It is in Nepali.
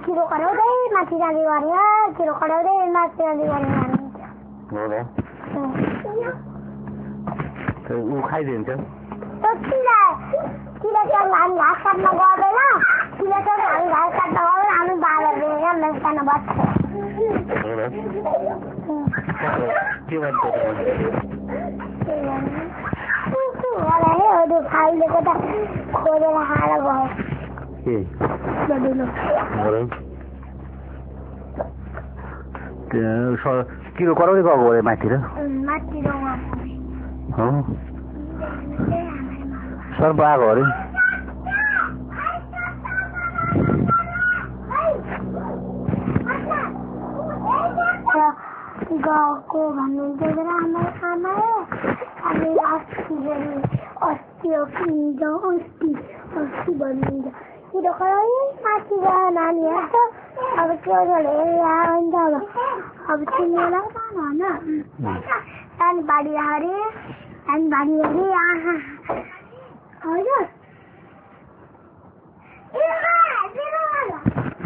किलो कराउँदै माथि जाँदै गरेर किलो कराउँदै माथि जाँदै गरेर हो र ऊ खाइदिन्छ किलोसँग हामी घाँस काट्न गएन किलोसँग हामी घाँस काट्न गएन हामी बाँधर दिएर मेस्तान बस्छ हो र के भन्छ अरू खाइदिएको त खोजेर खाएर भयो के किलो कराउँदै गएको अरे माथि र सर्प आएको अरे गएको भन्नुहुन्छ हाम्रो आमा हामी अस्ति भन्नुहुन्छ किलो कराइ माथि गयो नानी हेर्छ अब के हुन्छ अब चिनेर भन नानी बाढी अरे नानी बाढी अरे आहा हजुर